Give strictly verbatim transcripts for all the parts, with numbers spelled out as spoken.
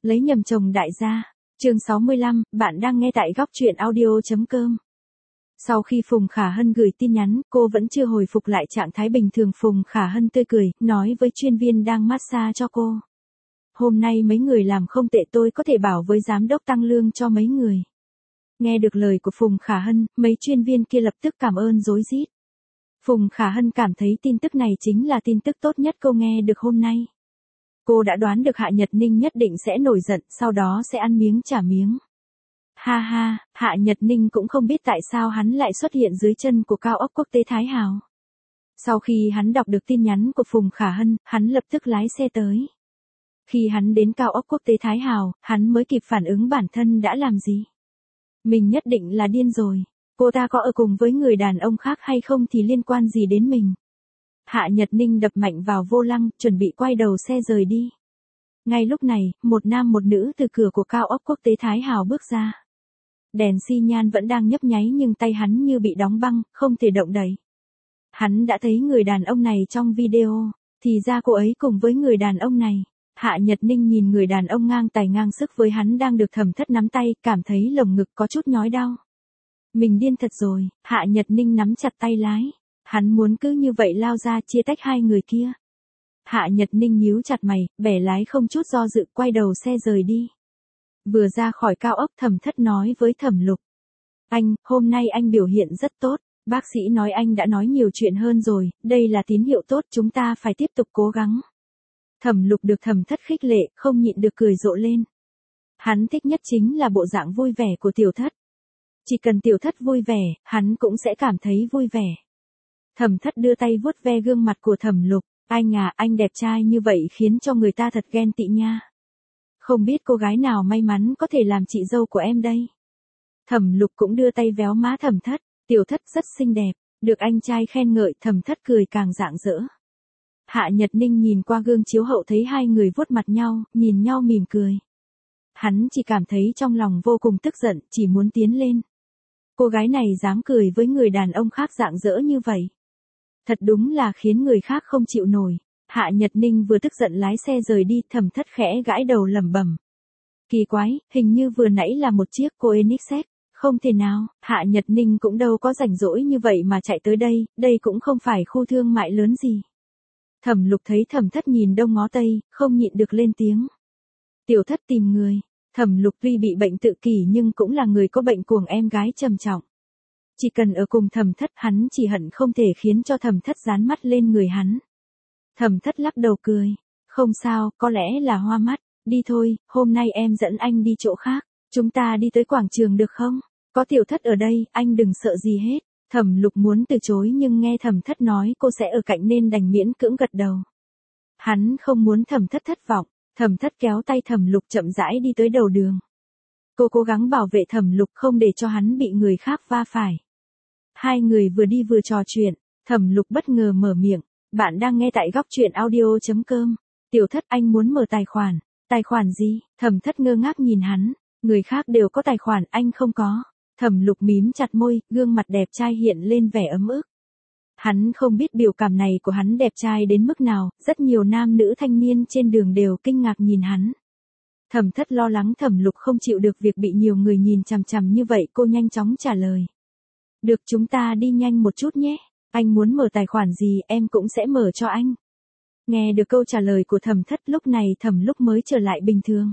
Lấy nhầm chồng đại gia. Chương sáu mươi lăm, bạn đang nghe tại góc truyện audio.com. Sau khi Phùng Khả Hân gửi tin nhắn, cô vẫn chưa hồi phục lại trạng thái bình thường. Phùng Khả Hân tươi cười, nói với chuyên viên đang massage cho cô. Hôm nay mấy người làm không tệ, tôi có thể bảo với giám đốc tăng lương cho mấy người. Nghe được lời của Phùng Khả Hân, mấy chuyên viên kia lập tức cảm ơn rối rít. Phùng Khả Hân cảm thấy tin tức này chính là tin tức tốt nhất cô nghe được hôm nay. Cô đã đoán được Hạ Nhật Ninh nhất định sẽ nổi giận, sau đó sẽ ăn miếng trả miếng. Ha ha, Hạ Nhật Ninh cũng không biết tại sao hắn lại xuất hiện dưới chân của cao ốc quốc tế Thái Hào. Sau khi hắn đọc được tin nhắn của Phùng Khả Hân, hắn lập tức lái xe tới. Khi hắn đến cao ốc quốc tế Thái Hào, hắn mới kịp phản ứng bản thân đã làm gì. Mình nhất định là điên rồi. Cô ta có ở cùng với người đàn ông khác hay không thì liên quan gì đến mình. Hạ Nhật Ninh đập mạnh vào vô lăng, chuẩn bị quay đầu xe rời đi. Ngay lúc này, một nam một nữ từ cửa của cao ốc quốc tế Thái Hào bước ra. Đèn xi nhan vẫn đang nhấp nháy nhưng tay hắn như bị đóng băng, không thể động đậy. Hắn đã thấy người đàn ông này trong video, thì ra cô ấy cùng với người đàn ông này. Hạ Nhật Ninh nhìn người đàn ông ngang tài ngang sức với hắn đang được Thẩm Thất nắm tay, cảm thấy lồng ngực có chút nhói đau. Mình điên thật rồi. Hạ Nhật Ninh nắm chặt tay lái. Hắn muốn cứ như vậy lao ra chia tách hai người kia. Hạ Nhật Ninh nhíu chặt mày, bẻ lái không chút do dự, quay đầu xe rời đi. Vừa ra khỏi cao ốc, Thẩm Thất nói với Thẩm Lục. Anh, hôm nay anh biểu hiện rất tốt. Bác sĩ nói anh đã nói nhiều chuyện hơn rồi, đây là tín hiệu tốt, chúng ta phải tiếp tục cố gắng. Thẩm Lục được Thẩm Thất khích lệ, không nhịn được cười rộ lên. Hắn thích nhất chính là bộ dạng vui vẻ của Tiểu Thất. Chỉ cần Tiểu Thất vui vẻ, hắn cũng sẽ cảm thấy vui vẻ. Thẩm Thất đưa tay vuốt ve gương mặt của Thẩm Lục. Anh à, anh đẹp trai như vậy khiến cho người ta thật ghen tị nha. Không biết cô gái nào may mắn có thể làm chị dâu của em đây. Thẩm Lục cũng đưa tay véo má Thẩm Thất. Tiểu Thất rất xinh đẹp. Được anh trai khen ngợi, Thẩm Thất cười càng rạng rỡ. Hạ Nhật Ninh nhìn qua gương chiếu hậu thấy hai người vuốt mặt nhau, nhìn nhau mỉm cười. Hắn chỉ cảm thấy trong lòng vô cùng tức giận, chỉ muốn tiến lên. Cô gái này dám cười với người đàn ông khác rạng rỡ như vậy. Thật đúng là khiến người khác không chịu nổi. Hạ Nhật Ninh vừa tức giận lái xe rời đi, Thẩm Thất khẽ gãi đầu lẩm bẩm. Kỳ quái, hình như vừa nãy là một chiếc cô Koenigsegg. Không thể nào, Hạ Nhật Ninh cũng đâu có rảnh rỗi như vậy mà chạy tới đây, đây cũng không phải khu thương mại lớn gì. Thẩm Lục thấy Thẩm Thất nhìn đông ngó tây, không nhịn được lên tiếng. Tiểu Thất tìm người. Thẩm Lục tuy bị bệnh tự kỷ nhưng cũng là người có bệnh cuồng em gái trầm trọng. Chỉ cần ở cùng Thẩm Thất, hắn chỉ hận không thể khiến cho Thẩm Thất dán mắt lên người hắn. Thẩm Thất lắc đầu cười. Không sao, có lẽ là hoa mắt. Đi thôi, hôm nay em dẫn anh đi chỗ khác. Chúng ta đi tới quảng trường được không? Có Tiểu Thất ở đây, anh đừng sợ gì hết. Thẩm Lục muốn từ chối nhưng nghe Thẩm Thất nói cô sẽ ở cạnh nên đành miễn cưỡng gật đầu. Hắn không muốn Thẩm Thất thất vọng. Thẩm Thất kéo tay Thẩm Lục chậm rãi đi tới đầu đường. Cô cố gắng bảo vệ Thẩm Lục không để cho hắn bị người khác va phải. Hai người vừa đi vừa trò chuyện, Thẩm Lục bất ngờ mở miệng. Bạn đang nghe tại góc truyện audio.com. Tiểu Thất, anh muốn mở tài khoản. Tài khoản gì? Thẩm Thất ngơ ngác nhìn hắn. Người khác đều có tài khoản, anh không có. Thẩm Lục mím chặt môi, gương mặt đẹp trai hiện lên vẻ ấm ức. Hắn không biết biểu cảm này của hắn đẹp trai đến mức nào, rất nhiều nam nữ thanh niên trên đường đều kinh ngạc nhìn hắn. Thẩm Thất lo lắng Thẩm Lục không chịu được việc bị nhiều người nhìn chằm chằm như vậy, cô nhanh chóng trả lời. Được, chúng ta đi nhanh một chút nhé. Anh muốn mở tài khoản gì em cũng sẽ mở cho anh. Nghe được câu trả lời của Thẩm Thất, lúc này Thẩm Lục mới trở lại bình thường.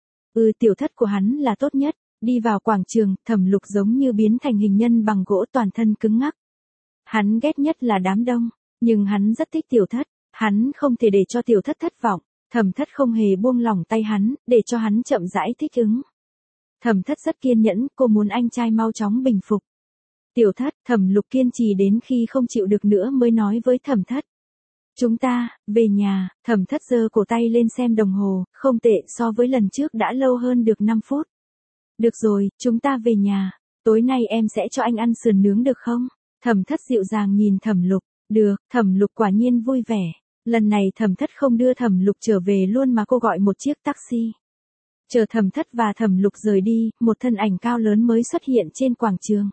Ừ, Tiểu Thất của hắn là tốt nhất. Đi vào quảng trường, Thẩm Lục giống như biến thành hình nhân bằng gỗ, toàn thân cứng ngắc. Hắn ghét nhất là đám đông, nhưng hắn rất thích Tiểu Thất, hắn không thể để cho Tiểu Thất thất vọng. Thẩm Thất không hề buông lỏng tay hắn, để cho hắn chậm rãi thích ứng. Thẩm Thất rất kiên nhẫn, cô muốn anh trai mau chóng bình phục. Tiểu Thất, Thẩm Lục kiên trì đến khi không chịu được nữa mới nói với Thẩm Thất. Chúng ta, về nhà. Thẩm Thất giơ cổ tay lên xem đồng hồ, không tệ, so với lần trước đã lâu hơn được năm phút. Được rồi, chúng ta về nhà. Tối nay em sẽ cho anh ăn sườn nướng được không? Thẩm Thất dịu dàng nhìn Thẩm Lục. Được, Thẩm Lục quả nhiên vui vẻ. Lần này Thẩm Thất không đưa Thẩm Lục trở về luôn mà cô gọi một chiếc taxi. Chờ Thẩm Thất và Thẩm Lục rời đi, một thân ảnh cao lớn mới xuất hiện trên quảng trường.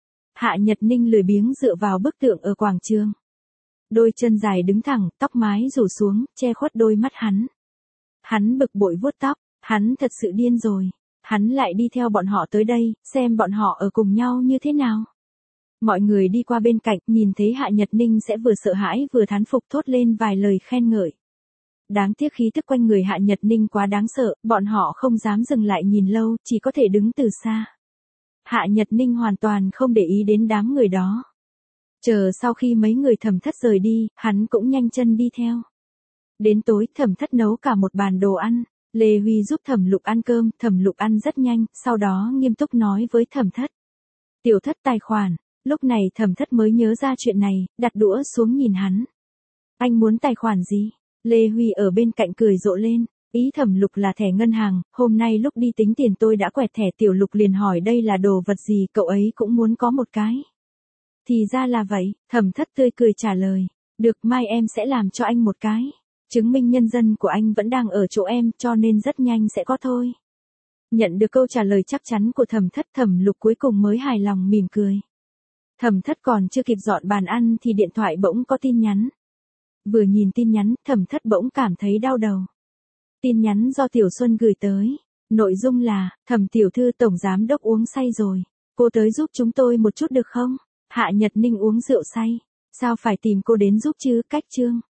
Hạ Nhật Ninh lười biếng dựa vào bức tượng ở quảng trường. Đôi chân dài đứng thẳng, tóc mái rủ xuống, che khuất đôi mắt hắn. Hắn bực bội vuốt tóc. Hắn thật sự điên rồi. Hắn lại đi theo bọn họ tới đây, xem bọn họ ở cùng nhau như thế nào. Mọi người đi qua bên cạnh, nhìn thấy Hạ Nhật Ninh sẽ vừa sợ hãi vừa thán phục thốt lên vài lời khen ngợi. Đáng tiếc khí tức quanh người Hạ Nhật Ninh quá đáng sợ, bọn họ không dám dừng lại nhìn lâu, chỉ có thể đứng từ xa. Hạ Nhật Ninh hoàn toàn không để ý đến đám người đó. Chờ sau khi mấy người Thẩm Thất rời đi, hắn cũng nhanh chân đi theo. Đến tối, Thẩm Thất nấu cả một bàn đồ ăn. Lê Huy giúp Thẩm Lục ăn cơm, Thẩm Lục ăn rất nhanh, sau đó nghiêm túc nói với Thẩm Thất. Tiểu Thất tài khoản. Lúc này Thẩm Thất mới nhớ ra chuyện này, đặt đũa xuống nhìn hắn. Anh muốn tài khoản gì? Lê Huy ở bên cạnh cười rộ lên. Ý Thẩm Lục là thẻ ngân hàng, hôm nay lúc đi tính tiền tôi đã quẹt thẻ. Tiểu Lục liền hỏi đây là đồ vật gì, cậu ấy cũng muốn có một cái. Thì ra là vậy, Thẩm Thất tươi cười trả lời. Được, mai em sẽ làm cho anh một cái. Chứng minh nhân dân của anh vẫn đang ở chỗ em, cho nên rất nhanh sẽ có thôi. Nhận được câu trả lời chắc chắn của Thẩm Thất, Thẩm Lục cuối cùng mới hài lòng mỉm cười. Thẩm Thất còn chưa kịp dọn bàn ăn thì điện thoại bỗng có tin nhắn. Vừa nhìn tin nhắn, Thẩm Thất bỗng cảm thấy đau đầu. Tin nhắn do Tiểu Xuân gửi tới. Nội dung là, Thẩm tiểu thư tổng giám đốc uống say rồi. Cô tới giúp chúng tôi một chút được không? Hạ Nhật Ninh uống rượu say. Sao phải tìm cô đến giúp chứ, cách chương.